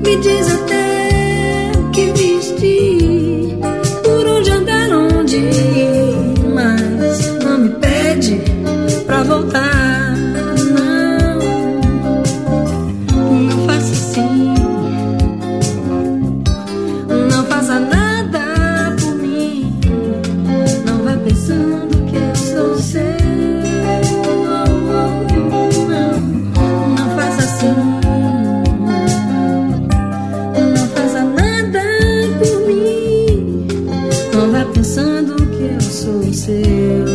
Me diz até o que vestir, por onde andar, onde ir, mas não me pede pra voltar. Não, não faça assim, não faça nada por mim, não vá pensando que eu sou seu. Não faça assim, não faça nada por mim, não vá pensando que eu sou seu.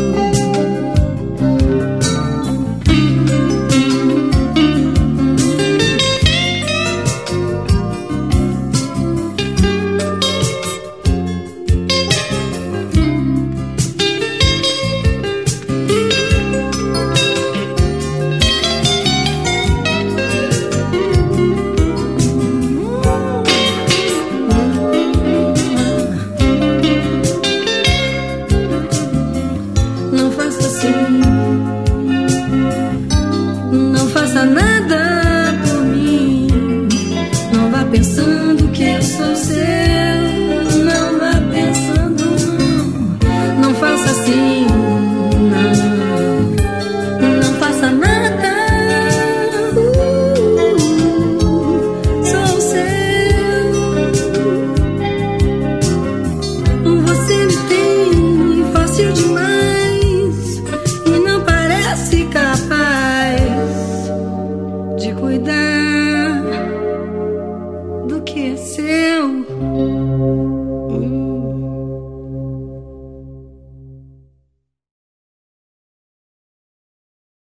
Não faça assim, não faça nada por mim, não vá pensando que eu sou seu. Não vá pensando, não, não faça assim, não, não faça nada. Sou seu. Você me tem fácil demais e não parece capaz de cuidar do que é seu.